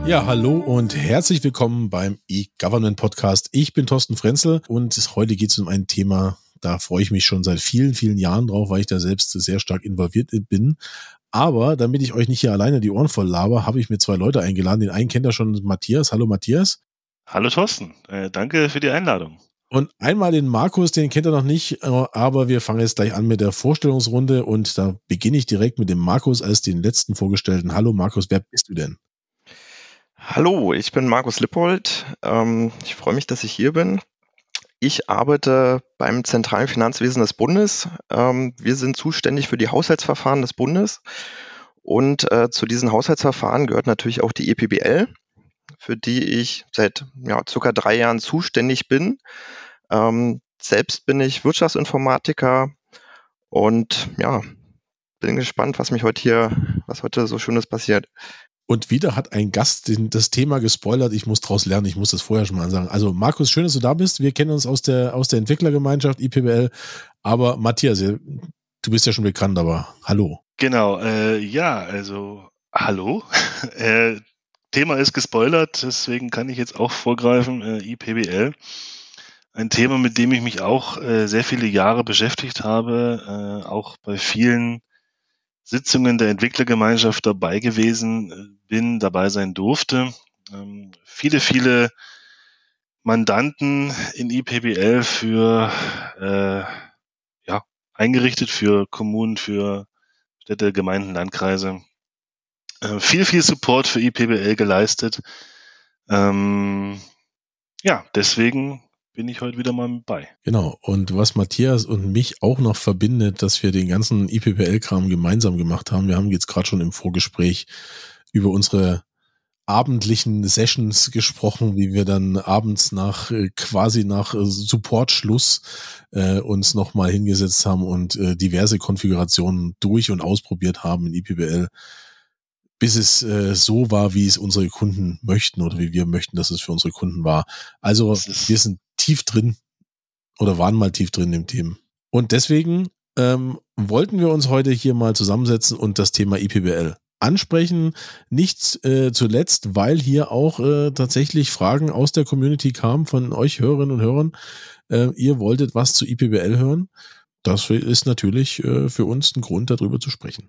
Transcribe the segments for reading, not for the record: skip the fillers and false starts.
Ja, hallo und herzlich willkommen beim E-Government Podcast. Ich bin Thorsten Frenzel und heute geht es um ein Thema, da freue ich mich schon seit vielen, vielen Jahren drauf, weil ich da selbst sehr stark involviert bin. Aber damit ich euch nicht hier alleine die Ohren voll laber, habe ich mir zwei Leute eingeladen. Den einen kennt ihr schon, Matthias. Hallo Matthias. Hallo Thorsten, danke für die Einladung. Und einmal den Markus, den kennt ihr noch nicht, aber wir fangen jetzt gleich an mit der Vorstellungsrunde und da beginne ich direkt mit dem Markus als den letzten Vorgestellten. Hallo Markus, wer bist du denn? Hallo, ich bin Markus Lippold. Ich freue mich, dass ich hier bin. Ich arbeite beim zentralen Finanzwesen des Bundes. Wir sind zuständig für die Haushaltsverfahren des Bundes. Und zu diesen Haushaltsverfahren gehört natürlich auch die EPBL, für die ich seit circa 3 Jahren zuständig bin. Selbst bin ich Wirtschaftsinformatiker und bin gespannt, was heute so Schönes passiert. Und wieder hat ein Gast das Thema gespoilert. Ich muss draus lernen. Ich muss das vorher schon mal sagen. Also Markus, schön, dass du da bist. Wir kennen uns aus der Entwicklergemeinschaft IPBL. Aber Matthias, du bist ja schon bekannt, aber hallo. Genau, hallo. Thema ist gespoilert, deswegen kann ich jetzt auch vorgreifen. IPBL. Ein Thema, mit dem ich mich auch sehr viele Jahre beschäftigt habe, auch bei vielen Sitzungen der Entwicklergemeinschaft dabei gewesen bin, dabei sein durfte. Viele Mandanten in IPBL für eingerichtet, für Kommunen, für Städte, Gemeinden, Landkreise. Viel Support für IPBL geleistet. Deswegen bin ich heute wieder mal mit bei. Genau, und was Matthias und mich auch noch verbindet, dass wir den ganzen IPBL-Kram gemeinsam gemacht haben. Wir haben jetzt gerade schon im Vorgespräch über unsere abendlichen Sessions gesprochen, wie wir dann abends nach Supportschluss uns nochmal hingesetzt haben und diverse Konfigurationen durch- und ausprobiert haben in IPBL, bis es so war, wie es unsere Kunden möchten oder wie wir möchten, dass es für unsere Kunden war. Also wir sind tief drin oder waren mal tief drin im Thema. Und deswegen wollten wir uns heute hier mal zusammensetzen und das Thema IPBL ansprechen. Nicht zuletzt, weil hier auch tatsächlich Fragen aus der Community kamen von euch Hörerinnen und Hörern. Ihr wolltet was zu IPBL hören. Das ist natürlich für uns ein Grund, darüber zu sprechen.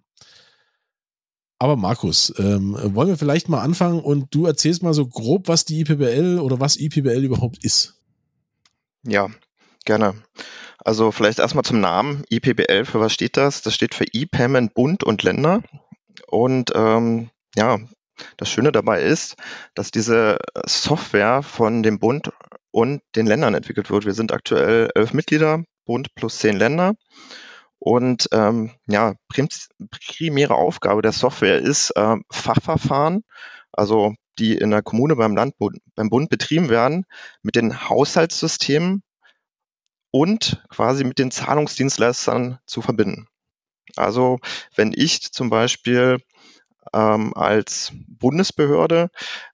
Aber Markus, wollen wir vielleicht mal anfangen und du erzählst mal so grob, was die IPBL oder was IPBL überhaupt ist. Ja, gerne. Also vielleicht erstmal zum Namen IPBL. Für was steht das? Das steht für E-Payment Bund und Länder. Und das Schöne dabei ist, dass diese Software von dem Bund und den Ländern entwickelt wird. Wir sind aktuell 11 Mitglieder, Bund plus 10 Länder. Und primäre Aufgabe der Software ist Fachverfahren, also die in der Kommune, beim Land, beim Bund betrieben werden, mit den Haushaltssystemen und quasi mit den Zahlungsdienstleistern zu verbinden. Also wenn ich zum Beispiel als Bundesbehörde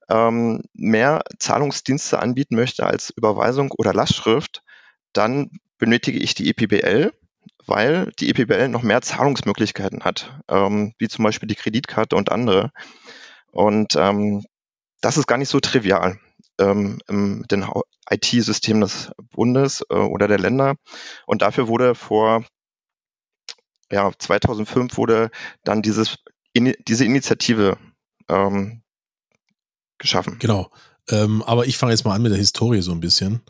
mehr Zahlungsdienste anbieten möchte als Überweisung oder Lastschrift, dann benötige ich die EPBL, weil die EPBL noch mehr Zahlungsmöglichkeiten hat, wie zum Beispiel die Kreditkarte und andere. Und das ist gar nicht so trivial im den IT-Systemen des Bundes oder der Länder. Und dafür wurde 2005 wurde dann diese Initiative geschaffen. Genau. Aber ich fange jetzt mal an mit der Historie so ein bisschen.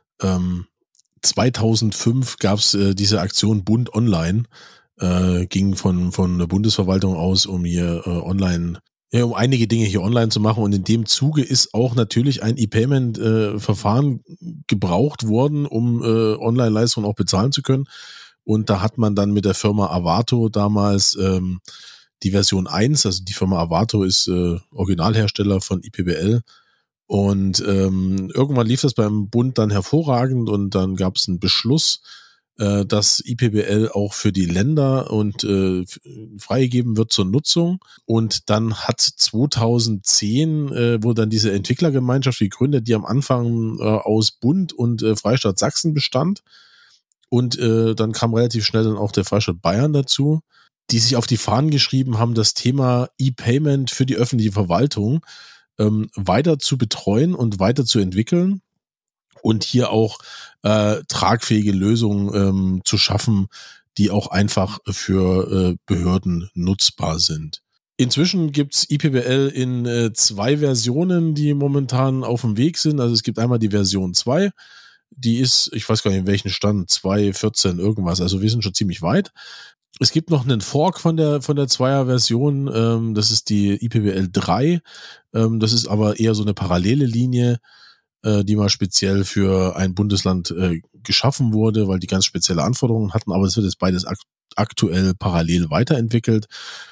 2005 gab es diese Aktion Bund Online, ging von der Bundesverwaltung aus, um hier um einige Dinge hier online zu machen. Und in dem Zuge ist auch natürlich ein E-Payment-Verfahren gebraucht worden, um Online-Leistungen auch bezahlen zu können. Und da hat man dann mit der Firma Avato damals die Version 1, also die Firma Avato ist Originalhersteller von IPBL. Und irgendwann lief das beim Bund dann hervorragend und dann gab es einen Beschluss, dass IPBL auch für die Länder und freigegeben wird zur Nutzung. Und dann hat 2010 wurde dann diese Entwicklergemeinschaft gegründet, die am Anfang aus Bund und Freistaat Sachsen bestand. Und dann kam relativ schnell dann auch der Freistaat Bayern dazu, die sich auf die Fahnen geschrieben haben, das Thema E-Payment für die öffentliche Verwaltung weiter zu betreuen und weiter zu entwickeln und hier auch tragfähige Lösungen zu schaffen, die auch einfach für Behörden nutzbar sind. Inzwischen gibt's IPBL in 2 Versionen, die momentan auf dem Weg sind. Also es gibt einmal die Version 2, die ist, ich weiß gar nicht in welchem Stand, 2.14 irgendwas, also wir sind schon ziemlich weit. Es gibt noch einen Fork von der 2er-Version, das ist die IPBL 3, das ist aber eher so eine parallele Linie, die mal speziell für ein Bundesland geschaffen wurde, weil die ganz spezielle Anforderungen hatten, aber es wird jetzt beides aktuell parallel weiterentwickelt.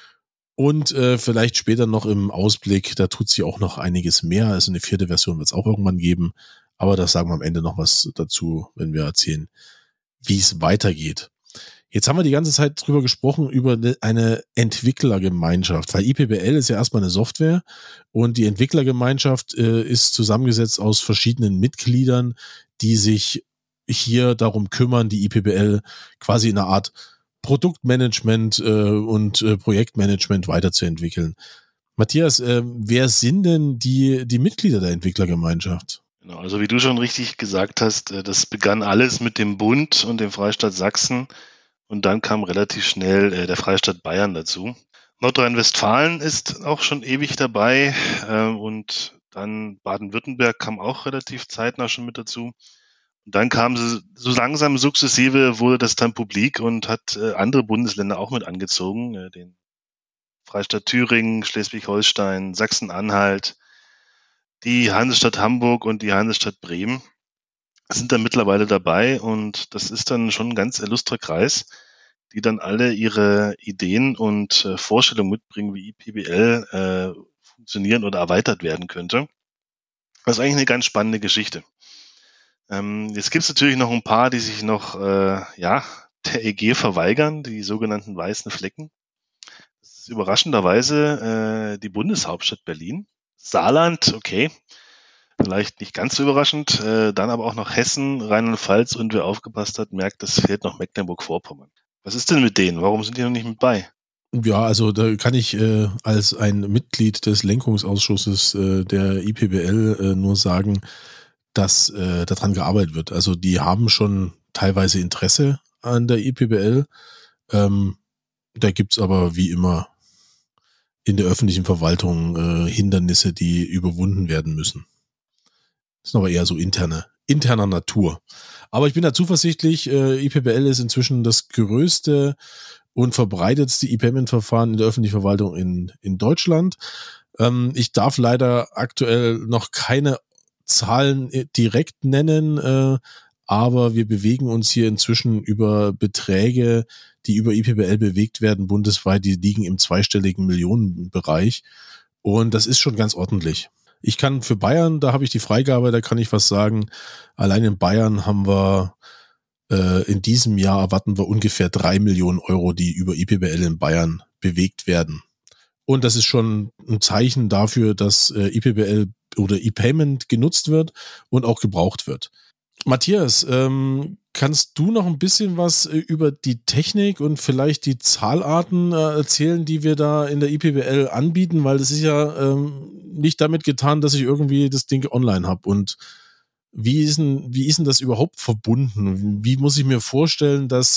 Und vielleicht später noch im Ausblick, da tut sich auch noch einiges mehr. Also eine 4. Version wird es auch irgendwann geben. Aber das sagen wir am Ende noch was dazu, wenn wir erzählen, wie es weitergeht. Jetzt haben wir die ganze Zeit drüber gesprochen, über eine Entwicklergemeinschaft, weil IPBL ist ja erstmal eine Software und die Entwicklergemeinschaft ist zusammengesetzt aus verschiedenen Mitgliedern, die sich hier darum kümmern, die IPBL quasi in einer Art Produktmanagement und Projektmanagement weiterzuentwickeln. Matthias, wer sind denn die Mitglieder der Entwicklergemeinschaft? Genau, also wie du schon richtig gesagt hast, das begann alles mit dem Bund und dem Freistaat Sachsen und dann kam relativ schnell der Freistaat Bayern dazu. Nordrhein-Westfalen ist auch schon ewig dabei und dann Baden-Württemberg kam auch relativ zeitnah schon mit dazu. Und dann kam so langsam sukzessive, wurde das dann publik und hat andere Bundesländer auch mit angezogen, den Freistaat Thüringen, Schleswig-Holstein, Sachsen-Anhalt, die Hansestadt Hamburg und die Hansestadt Bremen sind dann mittlerweile dabei und das ist dann schon ein ganz illustrer Kreis, die dann alle ihre Ideen und Vorstellungen mitbringen, wie IPBL funktionieren oder erweitert werden könnte. Das ist eigentlich eine ganz spannende Geschichte. Jetzt gibt es natürlich noch ein paar, die sich noch der EG verweigern, die sogenannten weißen Flecken. Das ist überraschenderweise die Bundeshauptstadt Berlin. Saarland, okay, vielleicht nicht ganz so überraschend. Dann aber auch noch Hessen, Rheinland-Pfalz und wer aufgepasst hat, merkt, es fehlt noch Mecklenburg-Vorpommern. Was ist denn mit denen? Warum sind die noch nicht mit bei? Ja, also da kann ich als ein Mitglied des Lenkungsausschusses der IPBL nur sagen, dass daran gearbeitet wird. Also die haben schon teilweise Interesse an der IPBL. Da gibt's aber wie immer in der öffentlichen Verwaltung Hindernisse, die überwunden werden müssen. Das sind aber eher so interner Natur. Aber ich bin da zuversichtlich, IPBL ist inzwischen das größte und verbreitetste E-Payment-Verfahren in der öffentlichen Verwaltung in Deutschland. Ich darf leider aktuell noch keine Zahlen direkt nennen, aber wir bewegen uns hier inzwischen über Beträge, die über IPBL bewegt werden, bundesweit, die liegen im zweistelligen Millionenbereich. Und das ist schon ganz ordentlich. Ich kann für Bayern, da habe ich die Freigabe, da kann ich was sagen. Allein in Bayern haben wir in diesem Jahr erwarten wir ungefähr 3 Millionen Euro, die über IPBL in Bayern bewegt werden. Und das ist schon ein Zeichen dafür, dass IPBL oder E-Payment genutzt wird und auch gebraucht wird. Matthias, kannst du noch ein bisschen was über die Technik und vielleicht die Zahlarten erzählen, die wir da in der IPBL anbieten? Weil das ist ja nicht damit getan, dass ich irgendwie das Ding online habe. Und wie ist denn das überhaupt verbunden? Wie muss ich mir vorstellen, dass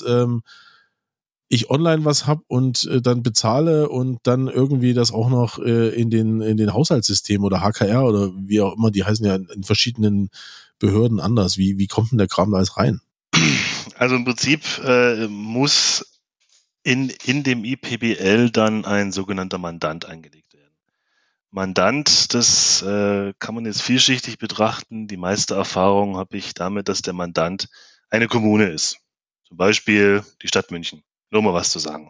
ich online was habe und dann bezahle und dann irgendwie das auch noch in den Haushaltssystemen oder HKR oder wie auch immer, die heißen ja in verschiedenen Behörden anders. Wie kommt denn der Kram da alles rein? Also im Prinzip muss in dem IPBL dann ein sogenannter Mandant eingelegt werden. Mandant, das kann man jetzt vielschichtig betrachten. Die meiste Erfahrung habe ich damit, dass der Mandant eine Kommune ist. Zum Beispiel die Stadt München. Nur mal was zu sagen.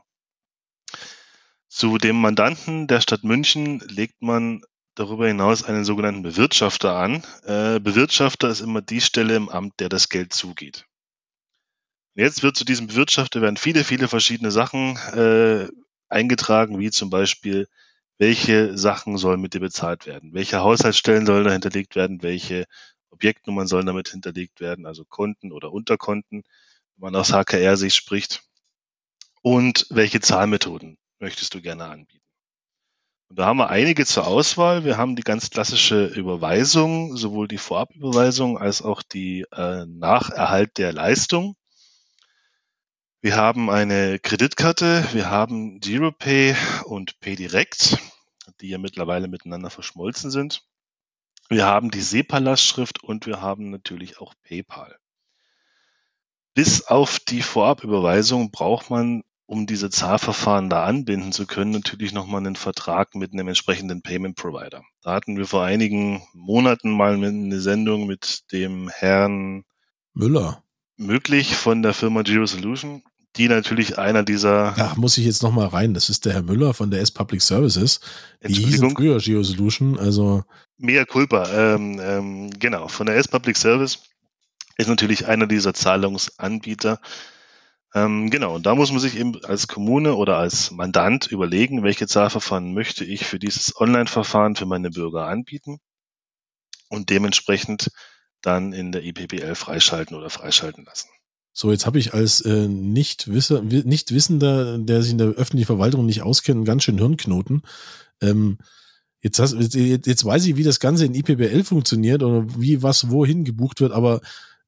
Zu dem Mandanten der Stadt München legt man darüber hinaus einen sogenannten Bewirtschafter an. Bewirtschafter ist immer die Stelle im Amt, der das Geld zugeht. Jetzt wird zu diesem Bewirtschafter werden viele verschiedene Sachen eingetragen, wie zum Beispiel, welche Sachen sollen mit dir bezahlt werden, welche Haushaltsstellen sollen da hinterlegt werden, welche Objektnummern sollen damit hinterlegt werden, also Konten oder Unterkonten, wenn man aus HKR-Sicht spricht, und welche Zahlmethoden möchtest du gerne anbieten. Und da haben wir einige zur Auswahl. Wir haben die ganz klassische Überweisung, sowohl die Vorabüberweisung als auch die Nacherhalt der Leistung. Wir haben eine Kreditkarte, wir haben Giropay und PayDirect, die ja mittlerweile miteinander verschmolzen sind. Wir haben die SEPA-Lastschrift und wir haben natürlich auch PayPal. Bis auf die Vorabüberweisung braucht man, um diese Zahlverfahren da anbinden zu können, natürlich nochmal einen Vertrag mit einem entsprechenden Payment Provider. Da hatten wir vor einigen Monaten mal eine Sendung mit dem Herrn Müller Möglich von der Firma Giro Solution, die natürlich einer dieser... Da muss ich jetzt nochmal rein. Das ist der Herr Müller von der S-Public Services. Die hießen früher Giro Solution, also... Mea culpa, genau. Von der S-Public Service ist natürlich einer dieser Zahlungsanbieter. Genau, und da muss man sich eben als Kommune oder als Mandant überlegen, welche Zahlverfahren möchte ich für dieses Online-Verfahren für meine Bürger anbieten und dementsprechend dann in der IPBL freischalten oder freischalten lassen. So, jetzt habe ich als Nichtwissender, der sich in der öffentlichen Verwaltung nicht auskennt, einen ganz schön Hirnknoten. Jetzt weiß ich, wie das Ganze in IPBL funktioniert oder wie was wohin gebucht wird, aber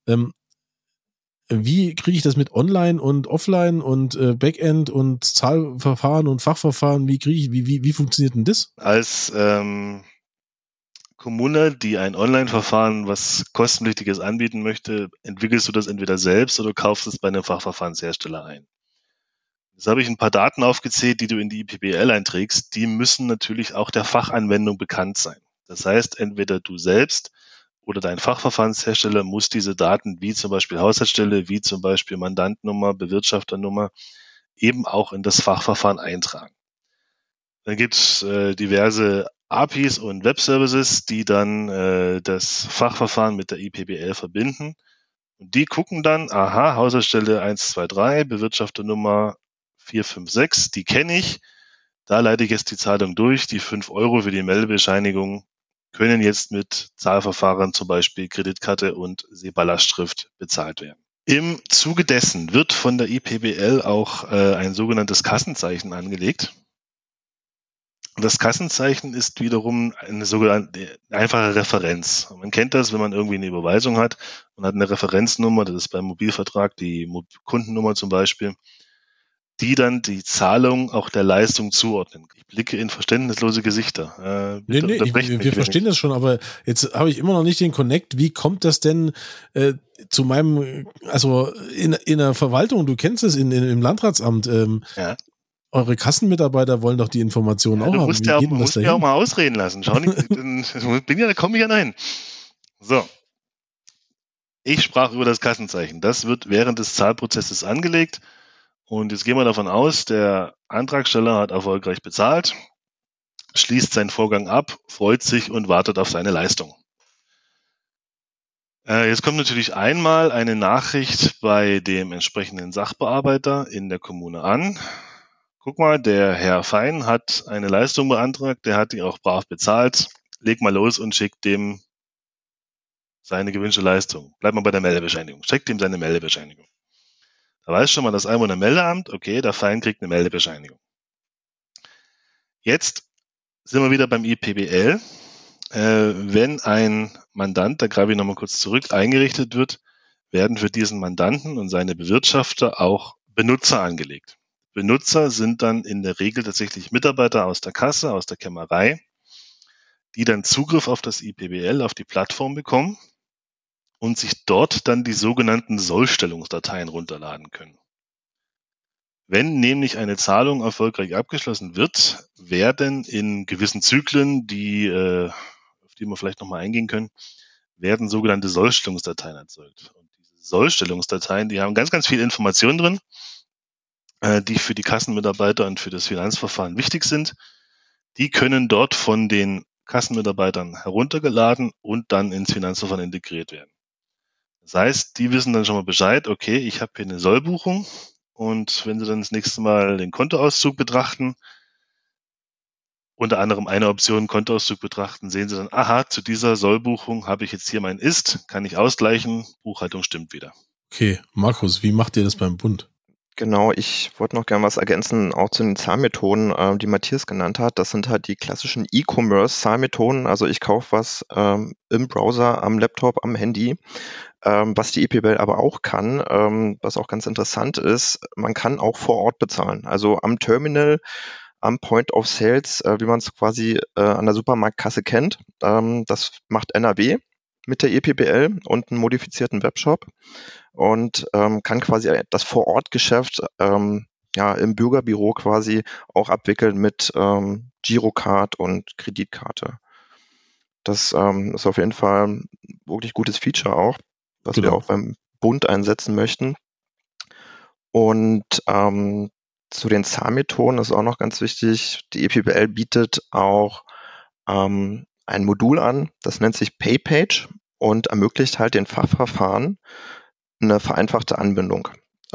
wie kriege ich das mit Online und Offline und Backend und Zahlverfahren und Fachverfahren? Wie funktioniert denn das? Als Kommune, die ein Online-Verfahren, was kostenpflichtiges anbieten möchte, entwickelst du das entweder selbst oder kaufst es bei einem Fachverfahrenshersteller ein. Jetzt habe ich ein paar Daten aufgezählt, die du in die IPBL einträgst. Die müssen natürlich auch der Fachanwendung bekannt sein. Das heißt, entweder du selbst oder dein Fachverfahrenshersteller muss diese Daten, wie zum Beispiel Haushaltsstelle, wie zum Beispiel Mandantnummer, Bewirtschafternummer, eben auch in das Fachverfahren eintragen. Dann gibt es diverse APIs und Webservices, die dann das Fachverfahren mit der IPBL verbinden. Und die gucken dann, aha, Haushaltsstelle 123, Bewirtschafternummer 456, die kenne ich. Da leite ich jetzt die Zahlung durch. Die 5 € für die Meldebescheinigung können jetzt mit Zahlverfahren, zum Beispiel Kreditkarte und SEPA-Lastschrift, bezahlt werden. Im Zuge dessen wird von der IPBL auch ein sogenanntes Kassenzeichen angelegt. Das Kassenzeichen ist wiederum eine sogenannte einfache Referenz. Man kennt das, wenn man irgendwie eine Überweisung hat und hat eine Referenznummer, das ist beim Mobilvertrag die Kundennummer zum Beispiel, die dann die Zahlung auch der Leistung zuordnen. Ich blicke in verständnislose Gesichter. Wir verstehen das schon, aber jetzt habe ich immer noch nicht den Connect. Wie kommt das denn zu meinem, also in der Verwaltung, du kennst es im Landratsamt, ja. Eure Kassenmitarbeiter wollen doch die Informationen auch haben. Du musst ja auch mal ausreden lassen. Schau nicht, da komme ich ja hin. So. Ich sprach über das Kassenzeichen. Das wird während des Zahlprozesses angelegt. Und jetzt gehen wir davon aus, der Antragsteller hat erfolgreich bezahlt, schließt seinen Vorgang ab, freut sich und wartet auf seine Leistung. Jetzt kommt natürlich einmal eine Nachricht bei dem entsprechenden Sachbearbeiter in der Kommune an. Guck mal, der Herr Fein hat eine Leistung beantragt, der hat die auch brav bezahlt. Leg mal los und schickt dem seine gewünschte Leistung. Bleib mal bei der Meldebescheinigung. Schickt ihm seine Meldebescheinigung. Da weiß schon mal das Einwohnermeldeamt, okay, der Fein kriegt eine Meldebescheinigung. Jetzt sind wir wieder beim IPBL. Wenn ein Mandant, da greife ich nochmal kurz zurück, eingerichtet wird, werden für diesen Mandanten und seine Bewirtschafter auch Benutzer angelegt. Benutzer sind dann in der Regel tatsächlich Mitarbeiter aus der Kasse, aus der Kämmerei, die dann Zugriff auf das IPBL, auf die Plattform bekommen und sich dort dann die sogenannten Sollstellungsdateien runterladen können. Wenn nämlich eine Zahlung erfolgreich abgeschlossen wird, werden in gewissen Zyklen, auf die wir vielleicht nochmal eingehen können, werden sogenannte Sollstellungsdateien erzeugt. Und diese Sollstellungsdateien, die haben ganz, ganz viel Informationen drin, die für die Kassenmitarbeiter und für das Finanzverfahren wichtig sind. Die können dort von den Kassenmitarbeitern heruntergeladen und dann ins Finanzverfahren integriert werden. Das heißt, die wissen dann schon mal Bescheid, okay, ich habe hier eine Sollbuchung und wenn sie dann das nächste Mal den Kontoauszug betrachten, unter anderem eine Option Kontoauszug betrachten, sehen sie dann, aha, zu dieser Sollbuchung habe ich jetzt hier mein Ist, kann ich ausgleichen, Buchhaltung stimmt wieder. Okay, Markus, wie macht ihr das beim Bund? Genau, ich wollte noch gerne was ergänzen, auch zu den Zahlmethoden, die Matthias genannt hat. Das sind halt die klassischen E-Commerce-Zahlmethoden. Also ich kaufe was im Browser, am Laptop, am Handy. Was die EPBL aber auch kann, was auch ganz interessant ist, man kann auch vor Ort bezahlen. Also am Terminal, am Point of Sales, wie man es quasi an der Supermarktkasse kennt. Das macht NRW mit der EPBL und einem modifizierten Webshop und kann quasi das Vor-Ort-Geschäft im Bürgerbüro quasi auch abwickeln mit Girocard und Kreditkarte. Das ist auf jeden Fall ein wirklich gutes Feature auch, was wir auch beim Bund einsetzen möchten. Und zu den Zahlmethoden ist auch noch ganz wichtig, die EPBL bietet auch ein Modul an, das nennt sich PayPage und ermöglicht halt den Fachverfahren eine vereinfachte Anbindung.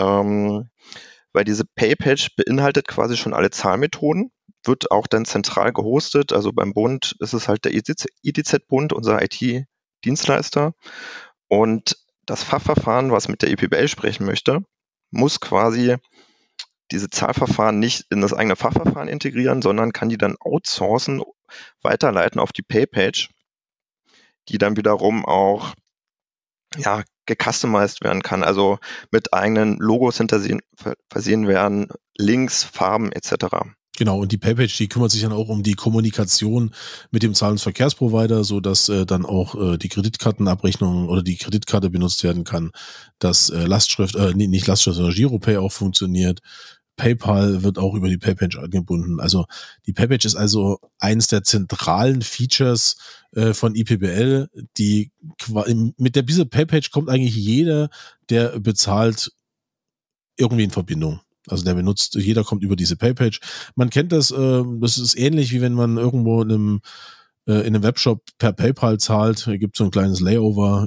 Weil diese PayPage beinhaltet quasi schon alle Zahlmethoden, wird auch dann zentral gehostet. Also beim Bund ist es halt der ITZ-Bund, unser IT-Dienstleister. Und das Fachverfahren, was mit der EPBL sprechen möchte, muss quasi diese Zahlverfahren nicht in das eigene Fachverfahren integrieren, sondern kann die dann outsourcen, weiterleiten auf die PayPage, die dann wiederum auch gecustomized werden kann, also mit eigenen Logos versehen werden, Links, Farben etc. Genau, und die PayPage, die kümmert sich dann auch um die Kommunikation mit dem Zahlungsverkehrsprovider, so dass dann auch die Kreditkartenabrechnung oder die Kreditkarte benutzt werden kann, dass Lastschrift, nicht Lastschrift, sondern Giropay auch funktioniert. PayPal wird auch über die PayPage angebunden. Also die PayPage ist also eines der zentralen Features von IPBL, die mit dieser PayPage kommt eigentlich jeder, der bezahlt, irgendwie in Verbindung. Also der benutzt, jeder kommt über diese PayPage. Man kennt das, das ist ähnlich wie wenn man irgendwo in einem Webshop per PayPal zahlt. Da gibt es so ein kleines Layover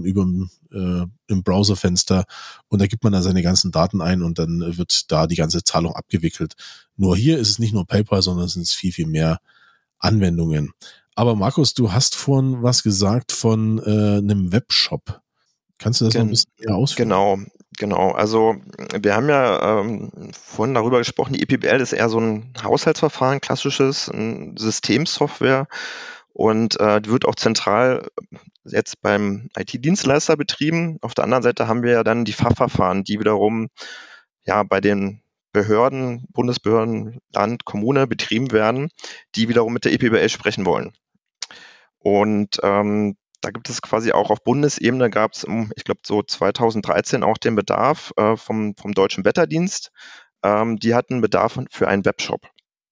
im Browserfenster und da gibt man dann seine ganzen Daten ein und dann wird da die ganze Zahlung abgewickelt. Nur hier ist es nicht nur PayPal, sondern es sind viel, viel mehr Anwendungen. Aber Markus, du hast vorhin was gesagt von einem Webshop. Kannst du das noch ein bisschen mehr ausführen? Genau. Also wir haben ja vorhin darüber gesprochen, die EPBL ist eher so ein Haushaltsverfahren, klassisches Systemsoftware und die wird auch zentral jetzt beim IT-Dienstleister betrieben. Auf der anderen Seite haben wir ja dann die Fachverfahren, die wiederum bei den Behörden, Bundesbehörden, Land, Kommune betrieben werden, die wiederum mit der EPBL sprechen wollen. Und da gibt es quasi auch auf Bundesebene gab es, ich glaube so 2013 auch den Bedarf vom Deutschen Wetterdienst. Die hatten Bedarf für einen Webshop.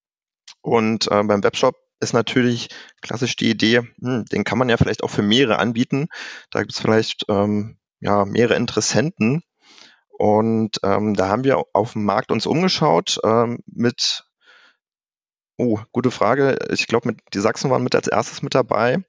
Und beim Webshop ist natürlich klassisch die Idee, den kann man ja vielleicht auch für mehrere anbieten. Da gibt es vielleicht mehrere Interessenten. Und da haben wir auf dem Markt uns umgeschaut gute Frage. Ich glaube, die Sachsen waren mit als erstes mit dabei.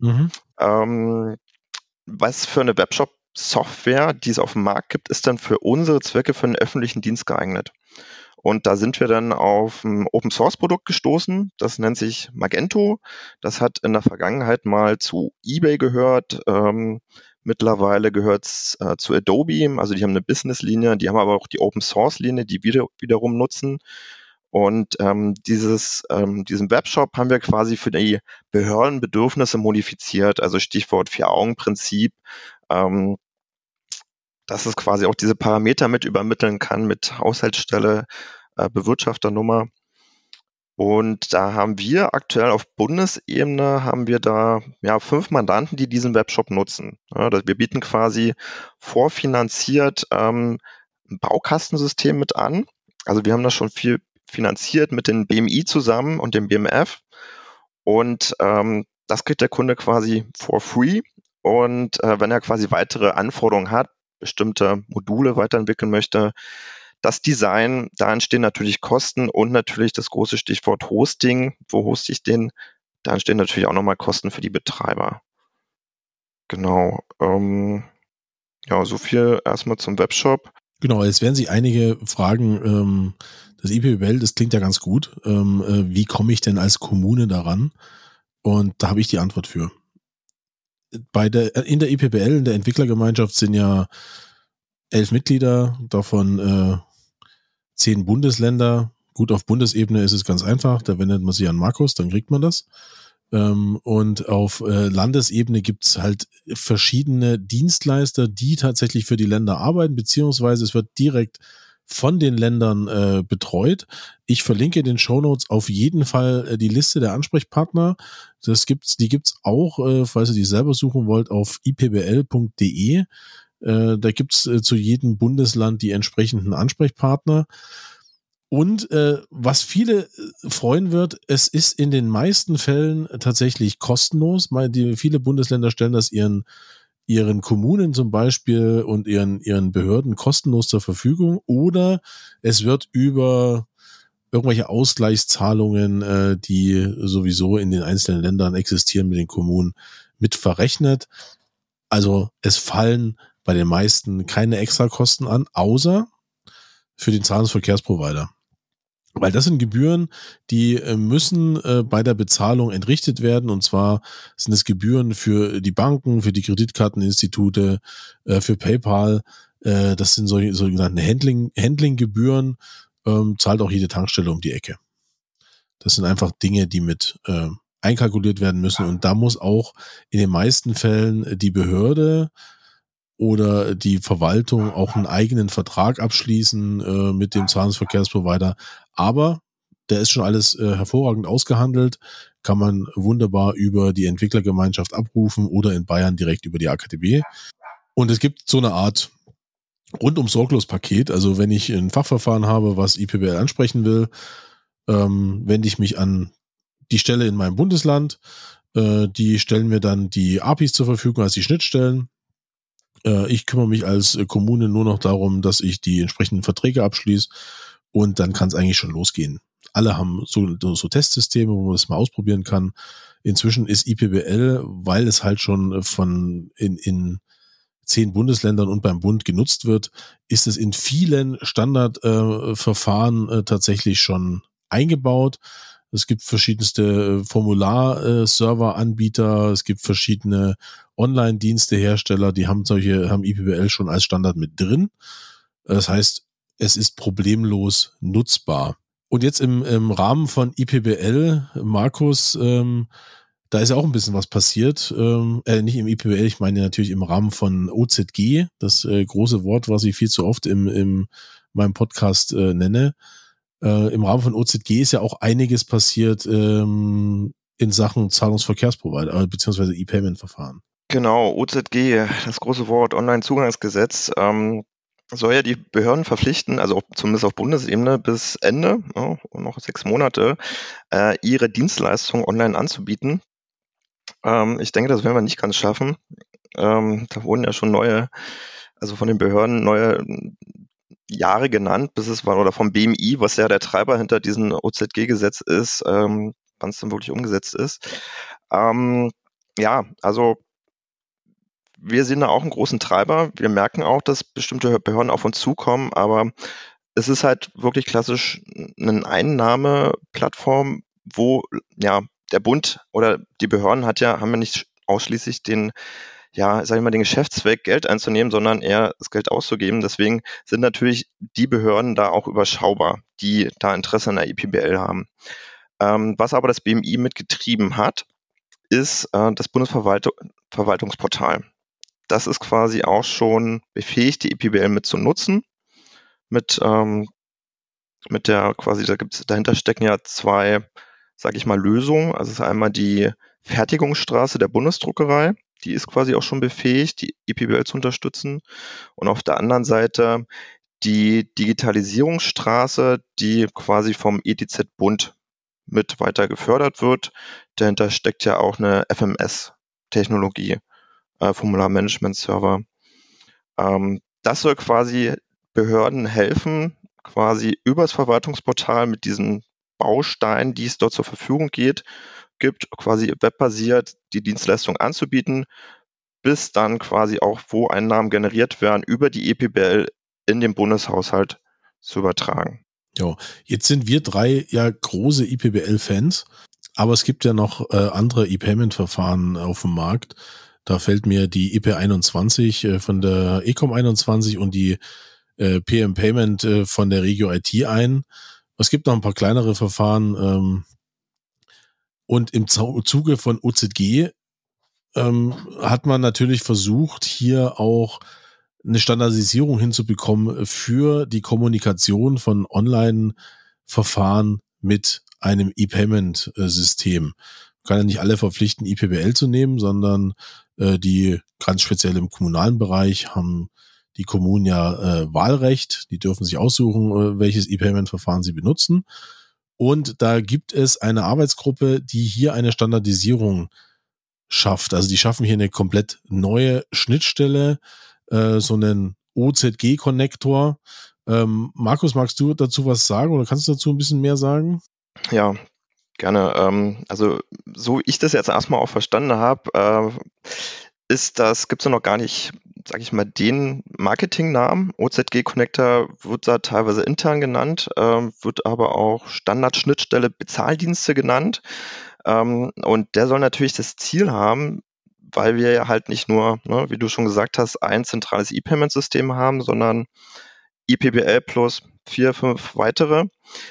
Was für eine Webshop-Software, die es auf dem Markt gibt, ist dann für unsere Zwecke für den öffentlichen Dienst geeignet? Und da sind wir dann auf ein Open-Source-Produkt gestoßen. Das nennt sich Magento. Das hat in der Vergangenheit mal zu eBay gehört. Mittlerweile gehört es zu Adobe. Also die haben eine Business-Linie, die haben aber auch die Open-Source-Linie, die wiederum nutzen. Und diesen Webshop haben wir quasi für die Behördenbedürfnisse modifiziert, also Stichwort Vier-Augen-Prinzip, dass es quasi auch diese Parameter mit übermitteln kann mit Haushaltsstelle, Bewirtschafternummer. Und da haben wir aktuell auf Bundesebene 5 Mandanten, die diesen Webshop nutzen. Ja, wir bieten quasi vorfinanziert ein Baukastensystem mit an. Also wir haben da schon viel finanziert mit dem BMI zusammen und dem BMF und das kriegt der Kunde quasi for free und wenn er quasi weitere Anforderungen hat, bestimmte Module weiterentwickeln möchte, das Design, da entstehen natürlich Kosten und natürlich das große Stichwort Hosting. Wo hoste ich den? Da entstehen natürlich auch nochmal Kosten für die Betreiber. Genau. So viel erstmal zum Webshop. Genau, jetzt werden sich einige fragen, das IPBL, das klingt ja ganz gut. Wie komme ich denn als Kommune daran? Und da habe ich die Antwort für. In der IPBL, in der Entwicklergemeinschaft, sind ja 11 Mitglieder, davon 10 Bundesländer. Gut, auf Bundesebene ist es ganz einfach, da wendet man sich an Markus, dann kriegt man das. Und auf Landesebene gibt's halt verschiedene Dienstleister, die tatsächlich für die Länder arbeiten, beziehungsweise es wird direkt von den Ländern betreut. Ich verlinke in den Shownotes auf jeden Fall die Liste der Ansprechpartner. Die gibt's auch, falls ihr die selber suchen wollt, auf ipbl.de. Da gibt's zu jedem Bundesland die entsprechenden Ansprechpartner. Und was viele freuen wird, es ist in den meisten Fällen tatsächlich kostenlos. Viele Bundesländer stellen das ihren Kommunen zum Beispiel und ihren Behörden kostenlos zur Verfügung. Oder es wird über irgendwelche Ausgleichszahlungen, die sowieso in den einzelnen Ländern existieren, mit den Kommunen mit verrechnet. Also es fallen bei den meisten keine Extrakosten an, außer für den Zahlungsverkehrsprovider. Weil das sind Gebühren, die müssen bei der Bezahlung entrichtet werden. Und zwar sind es Gebühren für die Banken, für die Kreditkarteninstitute, für PayPal. Das sind sogenannte Handling-Gebühren. Zahlt auch jede Tankstelle um die Ecke. Das sind einfach Dinge, die mit einkalkuliert werden müssen. Und da muss auch in den meisten Fällen die Behörde oder die Verwaltung auch einen eigenen Vertrag abschließen mit dem Zahlungsverkehrsprovider. Aber der ist schon alles hervorragend ausgehandelt, kann man wunderbar über die Entwicklergemeinschaft abrufen oder in Bayern direkt über die AKTB. Und es gibt so eine Art rundum sorglos Paket. Also wenn ich ein Fachverfahren habe, was IPBL ansprechen will, wende ich mich an die Stelle in meinem Bundesland. Die stellen mir dann die APIs zur Verfügung als die Schnittstellen. Ich kümmere mich als Kommune nur noch darum, dass ich die entsprechenden Verträge abschließe und dann kann es eigentlich schon losgehen. Alle haben so Testsysteme, wo man das mal ausprobieren kann. Inzwischen ist IPBL, weil es halt schon in 10 Bundesländern und beim Bund genutzt wird, ist es in vielen Standardverfahren tatsächlich schon eingebaut. Es gibt verschiedenste Formular-Server-Anbieter, es gibt verschiedene Online-Dienste-Hersteller, die haben IPBL schon als Standard mit drin. Das heißt, es ist problemlos nutzbar. Und jetzt im Rahmen von IPBL, Markus, da ist ja auch ein bisschen was passiert. Nicht im IPBL, ich meine natürlich im Rahmen von OZG, das große Wort, was ich viel zu oft in meinem Podcast nenne. Im Rahmen von OZG ist ja auch einiges passiert in Sachen Zahlungsverkehrsprovider, beziehungsweise E-Payment-Verfahren. Genau, OZG, das große Wort Onlinezugangsgesetz, soll ja die Behörden verpflichten, also zumindest auf Bundesebene bis Ende, noch 6 Monate, ihre Dienstleistungen online anzubieten. Ich denke, das werden wir nicht ganz schaffen. Da wurden ja schon von den Behörden neue Jahre genannt, bis es war, oder vom BMI, was ja der Treiber hinter diesem OZG-Gesetz ist, wann es dann wirklich umgesetzt ist. Also wir sehen da auch einen großen Treiber. Wir merken auch, dass bestimmte Behörden auf uns zukommen, aber es ist halt wirklich klassisch eine Einnahmeplattform, wo ja der Bund oder die Behörden haben ja nicht ausschließlich den Geschäftszweck, Geld einzunehmen, sondern eher das Geld auszugeben. Deswegen sind natürlich die Behörden da auch überschaubar, die da Interesse an der IPBL haben. Was aber das BMI mitgetrieben hat, ist das Bundesverwaltungsportal. Das ist quasi auch schon befähigt, die IPBL mit zu nutzen. Dahinter stecken ja 2, Lösungen. Also es ist einmal die Fertigungsstraße der Bundesdruckerei, die ist quasi auch schon befähigt, die IPBL zu unterstützen. Und auf der anderen Seite die Digitalisierungsstraße, die quasi vom ETZ-Bund mit weiter gefördert wird. Dahinter steckt ja auch eine FMS-Technologie, Formularmanagement-Server. Das soll quasi Behörden helfen, quasi übers Verwaltungsportal mit diesen Bausteinen, die es dort zur Verfügung gibt, quasi webbasiert die Dienstleistung anzubieten, bis dann quasi auch, wo Einnahmen generiert werden, über die IPBL in den Bundeshaushalt zu übertragen. Ja, jetzt sind wir 3 ja große IPBL-Fans, aber es gibt ja noch andere E-Payment-Verfahren auf dem Markt. Da fällt mir die IP21 von der Ecom21 und die PM Payment von der Regio IT ein. Es gibt noch ein paar kleinere Verfahren und im Zuge von OZG hat man natürlich versucht, hier auch eine Standardisierung hinzubekommen für die Kommunikation von Online-Verfahren mit einem E-Payment-System. Man kann ja nicht alle verpflichten, IPBL zu nehmen, sondern die ganz speziell im kommunalen Bereich haben die Kommunen ja Wahlrecht. Die dürfen sich aussuchen, welches E-Payment-Verfahren sie benutzen. Und da gibt es eine Arbeitsgruppe, die hier eine Standardisierung schafft. Also die schaffen hier eine komplett neue Schnittstelle, so einen OZG-Konnektor. Markus, magst du dazu was sagen oder kannst du dazu ein bisschen mehr sagen? Ja, gerne. Also so ich das jetzt erstmal auch verstanden habe, gibt es ja noch gar nicht, sage ich mal, den Marketingnamen. OZG-Connector wird da teilweise intern genannt, wird aber auch Standardschnittstelle Bezahldienste genannt. Und der soll natürlich das Ziel haben, weil wir ja halt nicht nur, wie du schon gesagt hast, ein zentrales E-Payment-System haben, sondern IPBL plus 4, 5 weitere.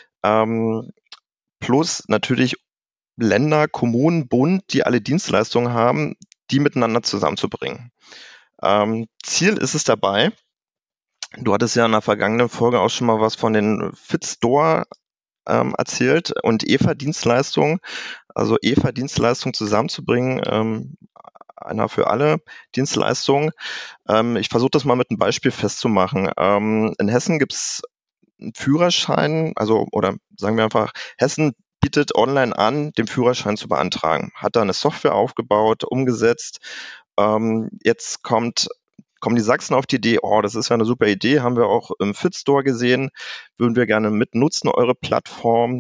Plus natürlich Länder, Kommunen, Bund, die alle Dienstleistungen haben, die miteinander zusammenzubringen. Ziel ist es dabei, du hattest ja in der vergangenen Folge auch schon mal was von den FitStore erzählt und EVA-Dienstleistungen, also EVA-Dienstleistungen zusammenzubringen, einer für alle Dienstleistungen. Ich versuche das mal mit einem Beispiel festzumachen. In Hessen gibt es einen Führerschein, oder sagen wir einfach, Hessen bietet online an, den Führerschein zu beantragen. Hat da eine Software aufgebaut, umgesetzt. Jetzt kommen die Sachsen auf die Idee, das ist ja eine super Idee, haben wir auch im FitStore gesehen, würden wir gerne mitnutzen, eure Plattform.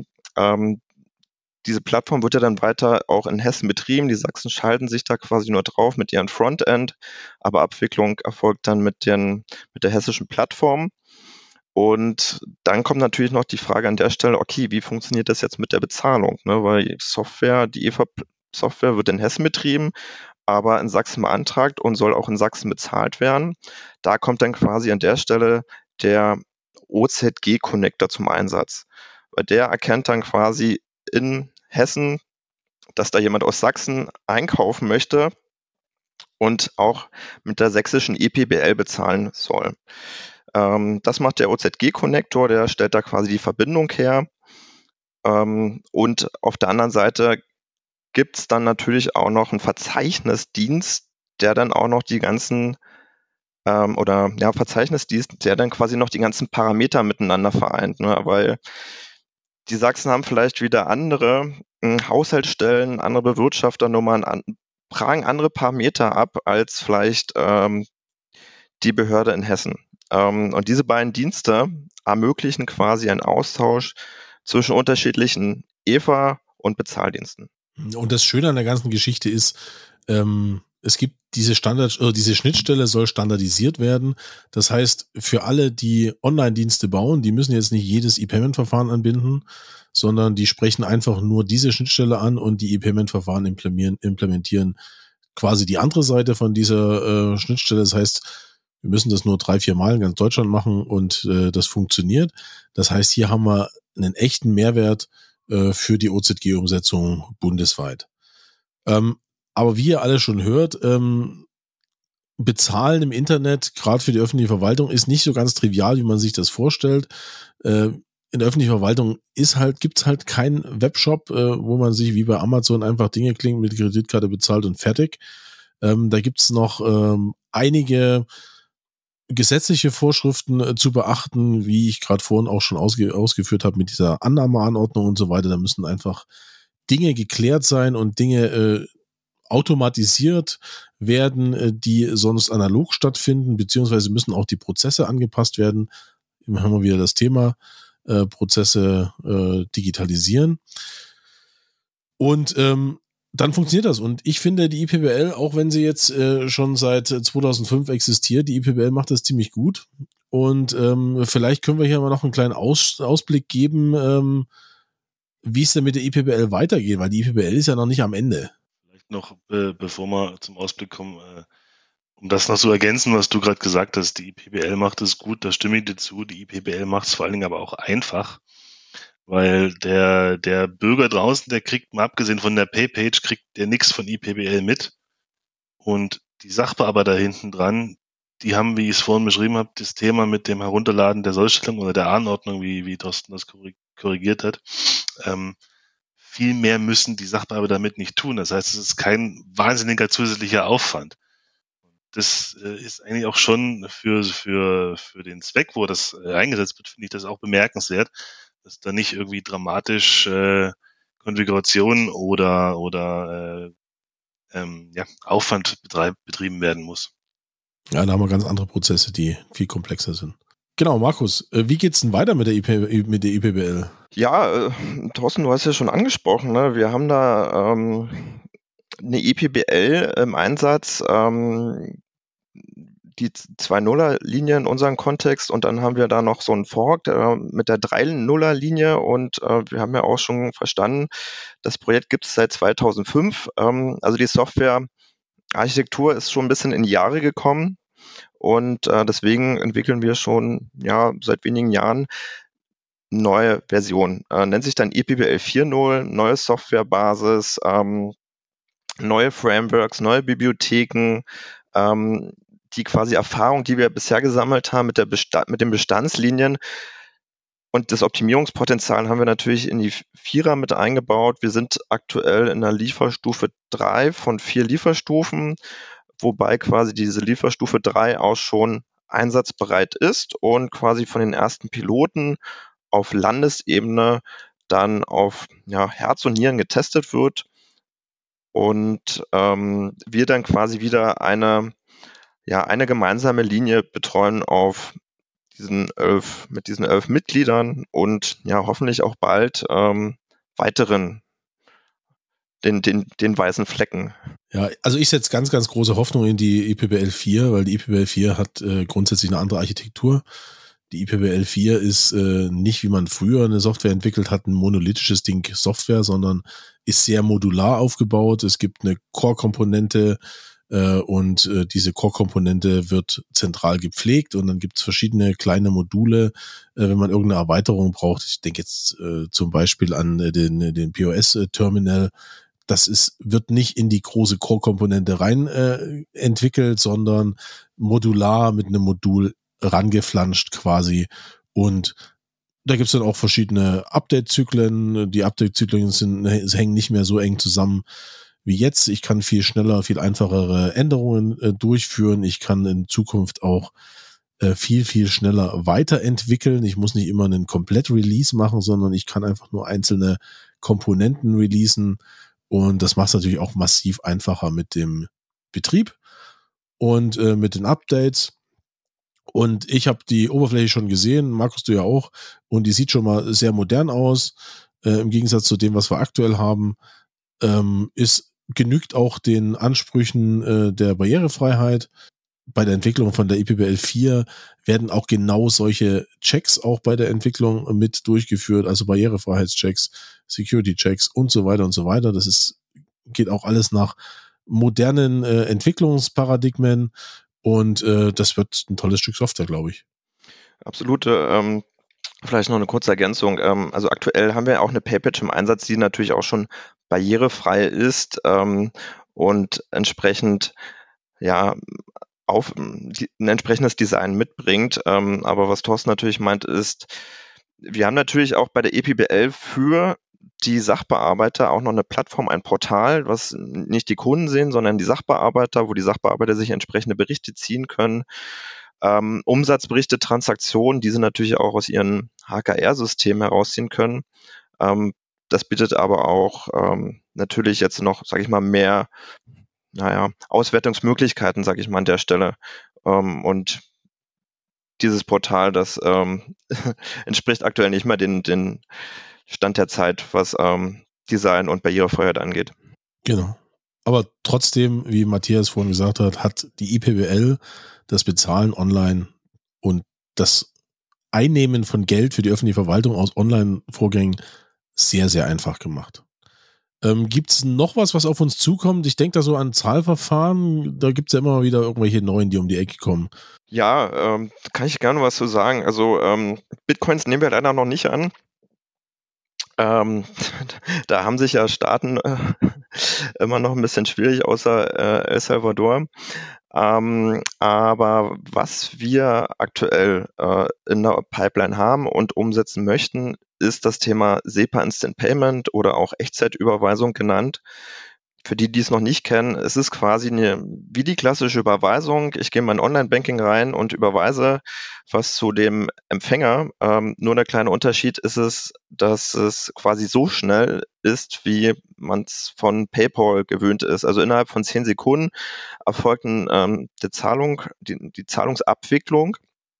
Diese Plattform wird ja dann weiter auch in Hessen betrieben. Die Sachsen schalten sich da quasi nur drauf mit ihren Frontend, aber Abwicklung erfolgt dann mit der hessischen Plattform. Und dann kommt natürlich noch die Frage an der Stelle, okay, wie funktioniert das jetzt mit der Bezahlung? Ne? Weil die EVA-Software wird in Hessen betrieben, aber in Sachsen beantragt und soll auch in Sachsen bezahlt werden. Da kommt dann quasi an der Stelle der OZG-Connector zum Einsatz. Weil der erkennt dann quasi in Hessen, dass da jemand aus Sachsen einkaufen möchte und auch mit der sächsischen EPBL bezahlen soll. Das macht der OZG-Connector, der stellt da quasi die Verbindung her. Und auf der anderen Seite gibt es dann natürlich auch noch einen Verzeichnisdienst, der dann auch noch die ganzen Verzeichnisdienst, der dann quasi noch die ganzen Parameter miteinander vereint, ne? Weil die Sachsen haben vielleicht wieder andere Haushaltsstellen, andere Bewirtschafternummern, fragen andere Parameter ab als vielleicht die Behörde in Hessen. Und diese beiden Dienste ermöglichen quasi einen Austausch zwischen unterschiedlichen EVA- und Bezahldiensten. Und das Schöne an der ganzen Geschichte ist, es gibt diese Schnittstelle soll standardisiert werden. Das heißt, für alle, die Online-Dienste bauen, die müssen jetzt nicht jedes E-Payment-Verfahren anbinden, sondern die sprechen einfach nur diese Schnittstelle an und die E-Payment-Verfahren implementieren quasi die andere Seite von dieser Schnittstelle. Das heißt, wir müssen das nur 3-4 Mal in ganz Deutschland machen und das funktioniert. Das heißt, hier haben wir einen echten Mehrwert für die OZG-Umsetzung bundesweit. Aber wie ihr alle schon hört, Bezahlen im Internet, gerade für die öffentliche Verwaltung, ist nicht so ganz trivial, wie man sich das vorstellt. In der öffentlichen Verwaltung gibt's halt keinen Webshop, wo man sich wie bei Amazon einfach Dinge klingt, mit Kreditkarte bezahlt und fertig. Da gibt's noch einige gesetzliche Vorschriften zu beachten, wie ich gerade vorhin auch schon ausgeführt habe mit dieser Annahmeanordnung und so weiter. Da müssen einfach Dinge geklärt sein und Dinge automatisiert werden, die sonst analog stattfinden, beziehungsweise müssen auch die Prozesse angepasst werden. Immer haben wir wieder das Thema Prozesse digitalisieren. Und dann funktioniert das. Und ich finde, die IPBL, auch wenn sie jetzt schon seit 2005 existiert, die IPBL macht das ziemlich gut. Und vielleicht können wir hier mal noch einen kleinen Ausblick geben, wie es denn mit der IPBL weitergeht, weil die IPBL ist ja noch nicht am Ende. Vielleicht noch, bevor wir zum Ausblick kommen, Um das noch zu ergänzen, was du gerade gesagt hast, die IPBL macht es gut, da stimme ich dir zu. Die IPBL macht es vor allen Dingen aber auch einfach, weil der Bürger draußen, der kriegt, mal abgesehen von der Paypage, kriegt der nichts von IPBL mit. Und die Sachbearbeiter hinten dran, die haben, wie ich es vorhin beschrieben habe, das Thema mit dem Herunterladen der Sollstellung oder der Anordnung, wie Thorsten das korrigiert hat. Viel mehr müssen die Sachbearbeiter damit nicht tun. Das heißt, es ist kein wahnsinniger zusätzlicher Aufwand. Das ist eigentlich auch schon für den Zweck, wo das eingesetzt wird, finde ich das auch bemerkenswert, dass da nicht irgendwie dramatisch Konfiguration oder Aufwand betrieben werden muss. Ja, da haben wir ganz andere Prozesse, die viel komplexer sind. Genau, Markus, wie geht's denn weiter mit der IPBL? Ja, Thorsten, du hast ja schon angesprochen, ne? Wir haben da eine IPBL im Einsatz, die 2.0er-Linie in unserem Kontext, und dann haben wir da noch so einen Fork mit der 3.0er-Linie, und wir haben ja auch schon verstanden, das Projekt gibt es seit 2005. Also die Softwarearchitektur ist schon ein bisschen in die Jahre gekommen, und deswegen entwickeln wir schon seit wenigen Jahren neue Version. Nennt sich dann IPBL 4.0, neue Softwarebasis, neue Frameworks, neue Bibliotheken, die quasi Erfahrung, die wir bisher gesammelt haben mit den Bestandslinien und das Optimierungspotenzial, haben wir natürlich in die Vierer mit eingebaut. Wir sind aktuell in der Lieferstufe 3 von 4 Lieferstufen, wobei quasi diese Lieferstufe 3 auch schon einsatzbereit ist und quasi von den ersten Piloten auf Landesebene dann auf Herz und Nieren getestet wird, und wir dann quasi wieder eine gemeinsame Linie betreuen mit diesen 11 Mitgliedern und hoffentlich auch bald weiteren den weißen Flecken. Ja, also ich setze ganz, ganz große Hoffnung in die IPBL 4, weil die IPBL 4 hat grundsätzlich eine andere Architektur. Die IPBL 4 ist nicht, wie man früher eine Software entwickelt hat, ein monolithisches Ding Software, sondern ist sehr modular aufgebaut. Es gibt eine Core-Komponente und diese Core-Komponente wird zentral gepflegt, und dann gibt es verschiedene kleine Module, wenn man irgendeine Erweiterung braucht. Ich denke jetzt zum Beispiel an den POS-Terminal. Wird nicht in die große Core-Komponente rein entwickelt, sondern modular mit einem Modul rangeflanscht quasi. Und da gibt's dann auch verschiedene Update-Zyklen. Die Update-Zyklen hängen nicht mehr so eng zusammen wie jetzt. Ich kann viel schneller, viel einfachere Änderungen durchführen. Ich kann in Zukunft auch viel, viel schneller weiterentwickeln. Ich muss nicht immer einen Komplett-Release machen, sondern ich kann einfach nur einzelne Komponenten releasen. Und das macht es natürlich auch massiv einfacher mit dem Betrieb und mit den Updates. Und ich habe die Oberfläche schon gesehen, Markus, du ja auch, und die sieht schon mal sehr modern aus, im Gegensatz zu dem, was wir aktuell haben. Genügt auch den Ansprüchen der Barrierefreiheit. Bei der Entwicklung von der IPBL 4 werden auch genau solche Checks auch bei der Entwicklung mit durchgeführt, also Barrierefreiheitschecks, Security-Checks und so weiter und so weiter. Geht auch alles nach modernen Entwicklungsparadigmen, und das wird ein tolles Stück Software, glaube ich. Absolut. Vielleicht noch eine kurze Ergänzung. Also aktuell haben wir auch eine Paypage im Einsatz, die natürlich auch schon barrierefrei ist und entsprechend ein entsprechendes Design mitbringt. Aber was Thorsten natürlich meint, ist, wir haben natürlich auch bei der IPBL für die Sachbearbeiter auch noch eine Plattform, ein Portal, was nicht die Kunden sehen, sondern die Sachbearbeiter, wo die Sachbearbeiter sich entsprechende Berichte ziehen können. Umsatzberichte, Transaktionen, die sie natürlich auch aus ihren HKR-Systemen herausziehen können. Das bietet aber auch natürlich jetzt noch, sage ich mal, mehr Auswertungsmöglichkeiten, sage ich mal an der Stelle. Und dieses Portal, das entspricht aktuell nicht mehr den Stand der Zeit, was Design und Barrierefreiheit angeht. Genau. Aber trotzdem, wie Matthias vorhin gesagt hat die IPBL das Bezahlen online und das Einnehmen von Geld für die öffentliche Verwaltung aus Online-Vorgängen sehr, sehr einfach gemacht. Gibt es noch was auf uns zukommt? Ich denke da so an Zahlverfahren, da gibt es ja immer wieder irgendwelche neuen, die um die Ecke kommen. Ja, kann ich gerne was zu sagen. Also Bitcoins nehmen wir leider noch nicht an. Da haben sich ja Staaten immer noch ein bisschen schwierig, außer El Salvador. Aber was wir aktuell in der Pipeline haben und umsetzen möchten, ist das Thema SEPA Instant Payment oder auch Echtzeitüberweisung genannt. Für die, die es noch nicht kennen, es ist quasi wie die klassische Überweisung. Ich gehe in mein Online-Banking rein und überweise was zu dem Empfänger. Nur der kleine Unterschied ist es, dass es quasi so schnell ist, wie man es von PayPal gewöhnt ist. Also innerhalb von 10 Sekunden erfolgt die Zahlungsabwicklung.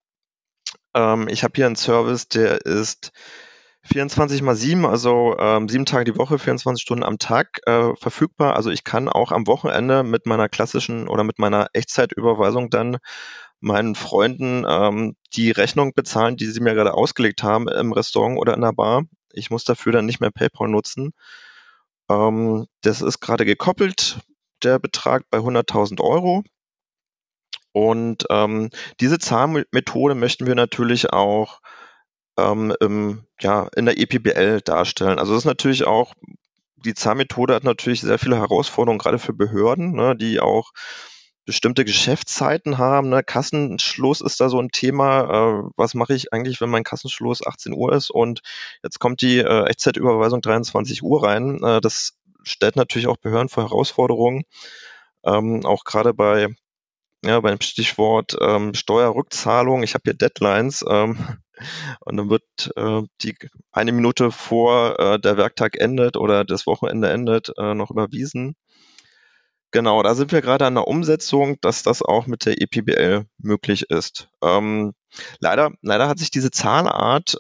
Ich habe hier einen Service, der ist 24x7, also 7 Tage die Woche, 24 Stunden am Tag verfügbar. Also ich kann auch am Wochenende mit meiner klassischen oder mit meiner Echtzeitüberweisung dann meinen Freunden die Rechnung bezahlen, die sie mir gerade ausgelegt haben im Restaurant oder in der Bar. Ich muss dafür dann nicht mehr PayPal nutzen. Das ist gerade gekoppelt, der Betrag bei 100.000 Euro. Und diese Zahlmethode möchten wir natürlich auch in der EPBL darstellen. Also das ist natürlich auch, die Zahlmethode hat natürlich sehr viele Herausforderungen, gerade für Behörden, ne, die auch bestimmte Geschäftszeiten haben. Ne? Kassenschluss ist da so ein Thema. Was mache ich eigentlich, wenn mein Kassenschluss 18 Uhr ist und jetzt kommt die Echtzeitüberweisung 23 Uhr rein? Das stellt natürlich auch Behörden vor Herausforderungen. Auch gerade beim Stichwort Steuerrückzahlung. Ich habe hier Deadlines und dann wird die eine Minute vor der Werktag endet oder das Wochenende endet noch überwiesen. Genau, da sind wir gerade an der Umsetzung, dass das auch mit der EPBL möglich ist. Leider hat sich diese Zahlart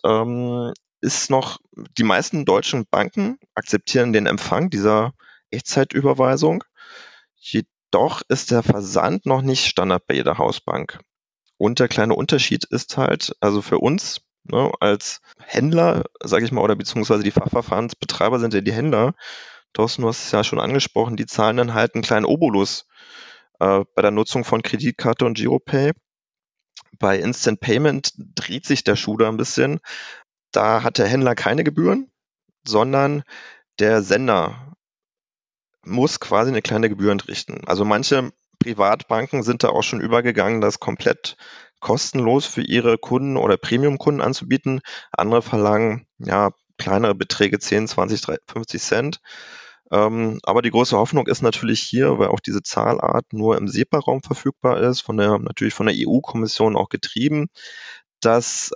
die meisten deutschen Banken akzeptieren den Empfang dieser Echtzeitüberweisung. Jedoch ist der Versand noch nicht Standard bei jeder Hausbank. Und der kleine Unterschied ist halt, also für uns, ne, als Händler, sage ich mal, oder beziehungsweise die Fachverfahrensbetreiber sind ja die Händler. Thorsten, du hast es ja schon angesprochen, die zahlen dann halt einen kleinen Obolus bei der Nutzung von Kreditkarte und Giropay. Bei Instant Payment dreht sich der Schuh da ein bisschen. Da hat der Händler keine Gebühren, sondern der Sender muss quasi eine kleine Gebühr entrichten. Also manche Privatbanken sind da auch schon übergegangen, das komplett kostenlos für ihre Kunden oder Premium-Kunden anzubieten. Andere verlangen kleinere Beträge, 10, 20, 50 Cent. Aber die große Hoffnung ist natürlich hier, weil auch diese Zahlart nur im SEPA-Raum verfügbar ist, natürlich von der EU-Kommission auch getrieben, dass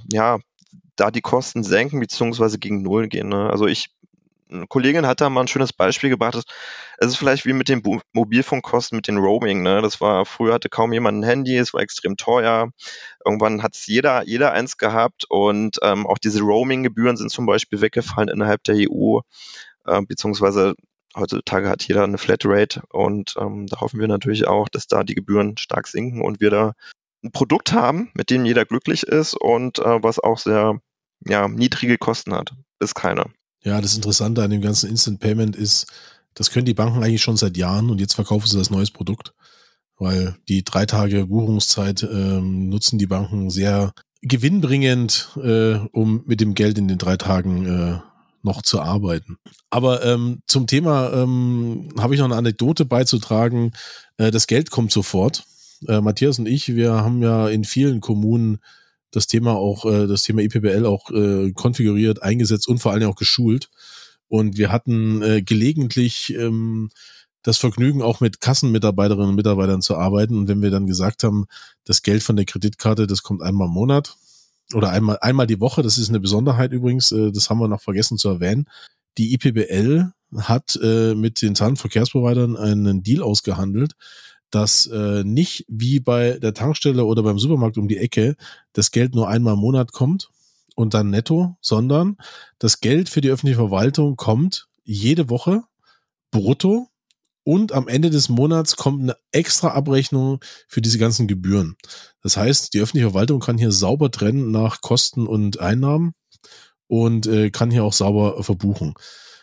da die Kosten senken bzw. gegen Null gehen. Ne? Also eine Kollegin hat da mal ein schönes Beispiel gebracht. Es ist vielleicht wie mit den Mobilfunkkosten, mit den Roaming. Ne? Früher hatte kaum jemand ein Handy, es war extrem teuer. Irgendwann hat es jeder eins gehabt und auch diese Roaming-Gebühren sind zum Beispiel weggefallen innerhalb der EU, beziehungsweise heutzutage hat jeder eine Flatrate und da hoffen wir natürlich auch, dass da die Gebühren stark sinken und wir da ein Produkt haben, mit dem jeder glücklich ist und was auch sehr niedrige Kosten hat, bis keine. Ja, das Interessante an dem ganzen Instant Payment ist, das können die Banken eigentlich schon seit Jahren und jetzt verkaufen sie das neues Produkt, weil die 3 Tage Buchungszeit nutzen die Banken sehr gewinnbringend, um mit dem Geld in den 3 Tagen noch zu arbeiten. Aber zum Thema habe ich noch eine Anekdote beizutragen. Das Geld kommt sofort. Matthias und ich, wir haben ja in vielen Kommunen das Thema EPBL auch konfiguriert, eingesetzt und vor allem auch geschult. Und wir hatten gelegentlich das Vergnügen, auch mit Kassenmitarbeiterinnen und Mitarbeitern zu arbeiten. Und wenn wir dann gesagt haben, das Geld von der Kreditkarte, das kommt einmal im Monat oder einmal die Woche, das ist eine Besonderheit übrigens, das haben wir noch vergessen zu erwähnen. Die EPBL hat mit den Zahlungsverkehrsprovidern einen Deal ausgehandelt, dass nicht wie bei der Tankstelle oder beim Supermarkt um die Ecke das Geld nur einmal im Monat kommt und dann netto, sondern das Geld für die öffentliche Verwaltung kommt jede Woche brutto und am Ende des Monats kommt eine extra Abrechnung für diese ganzen Gebühren. Das heißt, die öffentliche Verwaltung kann hier sauber trennen nach Kosten und Einnahmen und kann hier auch sauber verbuchen.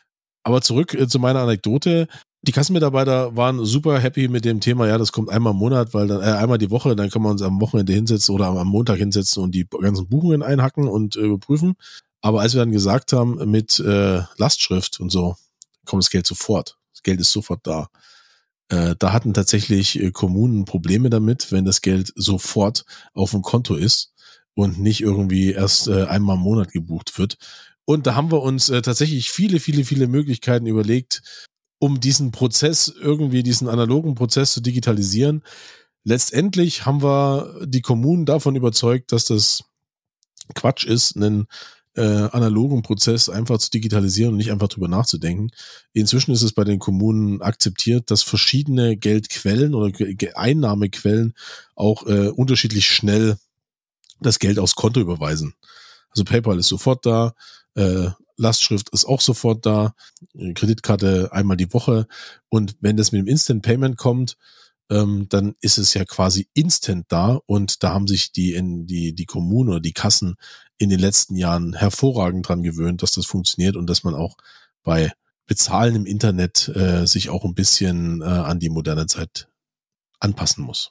Aber zurück zu meiner Anekdote. Die Kassenmitarbeiter waren super happy mit dem Thema, ja, das kommt einmal im Monat, weil dann einmal die Woche, dann können wir uns am Wochenende hinsetzen oder am Montag hinsetzen und die ganzen Buchungen einhacken und überprüfen. Aber als wir dann gesagt haben, mit Lastschrift und so, kommt das Geld sofort. Das Geld ist sofort da. Da hatten tatsächlich Kommunen Probleme damit, wenn das Geld sofort auf dem Konto ist und nicht irgendwie erst einmal im Monat gebucht wird. Und da haben wir uns tatsächlich viele Möglichkeiten überlegt, um diesen Prozess irgendwie, diesen analogen Prozess zu digitalisieren. Letztendlich haben wir die Kommunen davon überzeugt, dass das Quatsch ist, einen analogen Prozess einfach zu digitalisieren und nicht einfach drüber nachzudenken. Inzwischen ist es bei den Kommunen akzeptiert, dass verschiedene Geldquellen oder Einnahmequellen auch unterschiedlich schnell das Geld aufs Konto überweisen. Also PayPal ist sofort da, Lastschrift ist auch sofort da, Kreditkarte einmal die Woche. Und wenn das mit dem Instant Payment kommt, dann ist es ja quasi instant da. Und da haben sich die Kommunen oder die Kassen in den letzten Jahren hervorragend dran gewöhnt, dass das funktioniert und dass man auch bei Bezahlen im Internet sich auch ein bisschen an die moderne Zeit anpassen muss.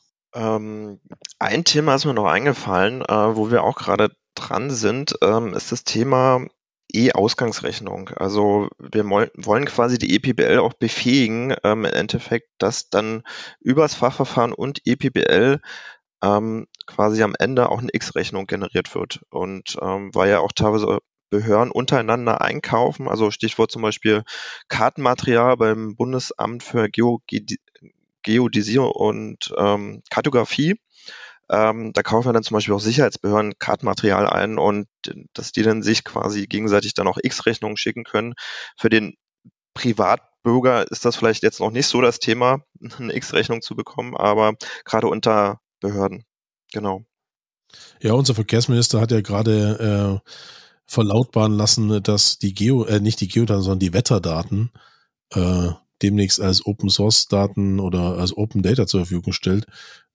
Ein Thema ist mir noch eingefallen, wo wir auch gerade dran sind, ist das Thema E-Ausgangsrechnung. Also wir wollen quasi die EPBL auch befähigen, im Endeffekt, dass dann übers Fachverfahren und EPBL quasi am Ende auch eine X-Rechnung generiert wird. Und weil ja auch teilweise Behörden untereinander einkaufen, also Stichwort zum Beispiel Kartenmaterial beim Bundesamt für Geodäsie und Kartografie. Da kaufen wir dann zum Beispiel auch Sicherheitsbehörden Kartenmaterial ein und dass die dann sich quasi gegenseitig dann auch X-Rechnungen schicken können. Für den Privatbürger ist das vielleicht jetzt noch nicht so das Thema, eine X-Rechnung zu bekommen, aber gerade unter Behörden. Genau. Ja, unser Verkehrsminister hat ja gerade verlautbaren lassen, dass die nicht die Geodaten, sondern die Wetterdaten demnächst als Open-Source-Daten oder als Open Data zur Verfügung stellt.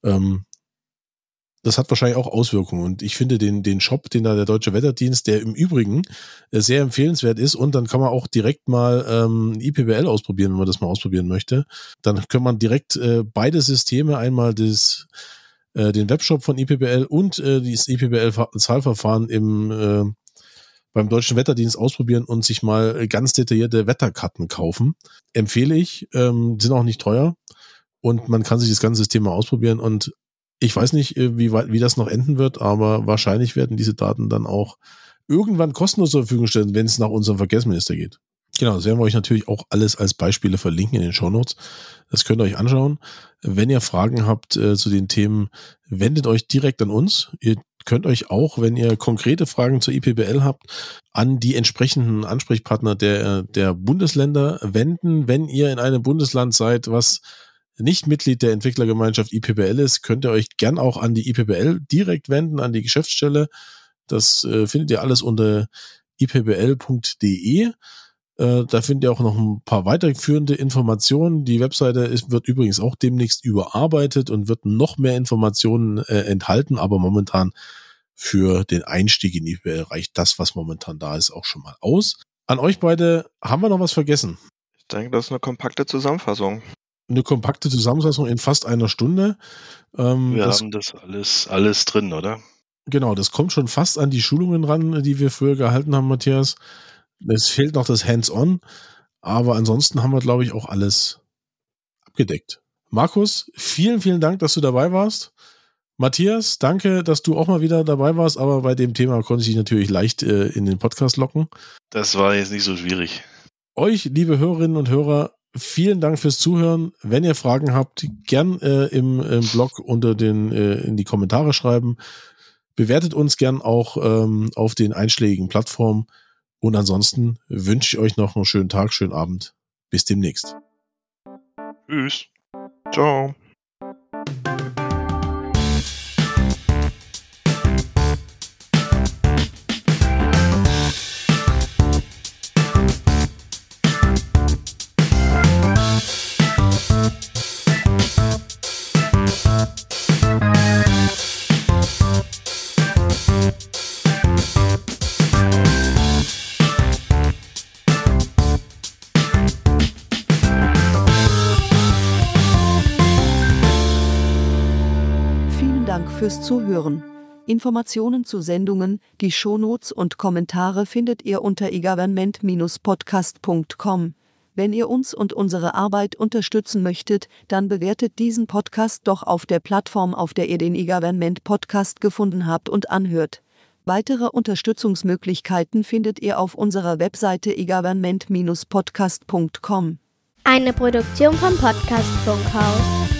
Das hat wahrscheinlich auch Auswirkungen. Und ich finde den Shop, den da der Deutsche Wetterdienst, der im Übrigen sehr empfehlenswert ist, und dann kann man auch direkt mal IPBL ausprobieren, wenn man das mal ausprobieren möchte. Dann kann man direkt beide Systeme, einmal den Webshop von IPBL und das IPBL-Zahlverfahren beim Deutschen Wetterdienst ausprobieren und sich mal ganz detaillierte Wetterkarten kaufen. Empfehle ich, sind auch nicht teuer und man kann sich das ganze System mal ausprobieren und ich weiß nicht, wie das noch enden wird, aber wahrscheinlich werden diese Daten dann auch irgendwann kostenlos zur Verfügung stellen, wenn es nach unserem Verkehrsminister geht. Genau, das werden wir euch natürlich auch alles als Beispiele verlinken in den Shownotes. Das könnt ihr euch anschauen. Wenn ihr Fragen habt zu den Themen, wendet euch direkt an uns. Ihr könnt euch auch, wenn ihr konkrete Fragen zur IPBL habt, an die entsprechenden Ansprechpartner der Bundesländer wenden. Wenn ihr in einem Bundesland seid, was nicht Mitglied der Entwicklergemeinschaft IPBL ist, könnt ihr euch gern auch an die IPBL direkt wenden, an die Geschäftsstelle. Das findet ihr alles unter ipbl.de. Da findet ihr auch noch ein paar weiterführende Informationen. Die Webseite wird übrigens auch demnächst überarbeitet und wird noch mehr Informationen enthalten, aber momentan für den Einstieg in IPBL reicht das, was momentan da ist, auch schon mal aus. An euch beide, haben wir noch was vergessen? Ich denke, das ist eine kompakte Zusammenfassung. Eine kompakte Zusammenfassung in fast einer Stunde. Wir haben das alles drin, oder? Genau, das kommt schon fast an die Schulungen ran, die wir früher gehalten haben, Matthias. Es fehlt noch das Hands-on, aber ansonsten haben wir, glaube ich, auch alles abgedeckt. Markus, vielen Dank, dass du dabei warst. Matthias, danke, dass du auch mal wieder dabei warst, aber bei dem Thema konnte ich dich natürlich leicht in den Podcast locken. Das war jetzt nicht so schwierig. Euch, liebe Hörerinnen und Hörer, vielen Dank fürs Zuhören. Wenn ihr Fragen habt, gern im Blog in die Kommentare schreiben. Bewertet uns gern auch auf den einschlägigen Plattformen. Und ansonsten wünsche ich euch noch einen schönen Tag, schönen Abend. Bis demnächst. Tschüss. Ciao. fürs Zuhören. Informationen zu Sendungen, die Shownotes und Kommentare findet ihr unter eGovernment-podcast.com. Wenn ihr uns und unsere Arbeit unterstützen möchtet, dann bewertet diesen Podcast doch auf der Plattform, auf der ihr den eGovernment Podcast gefunden habt und anhört. Weitere Unterstützungsmöglichkeiten findet ihr auf unserer Webseite eGovernment-podcast.com. Eine Produktion vom Podcast Funkhaus.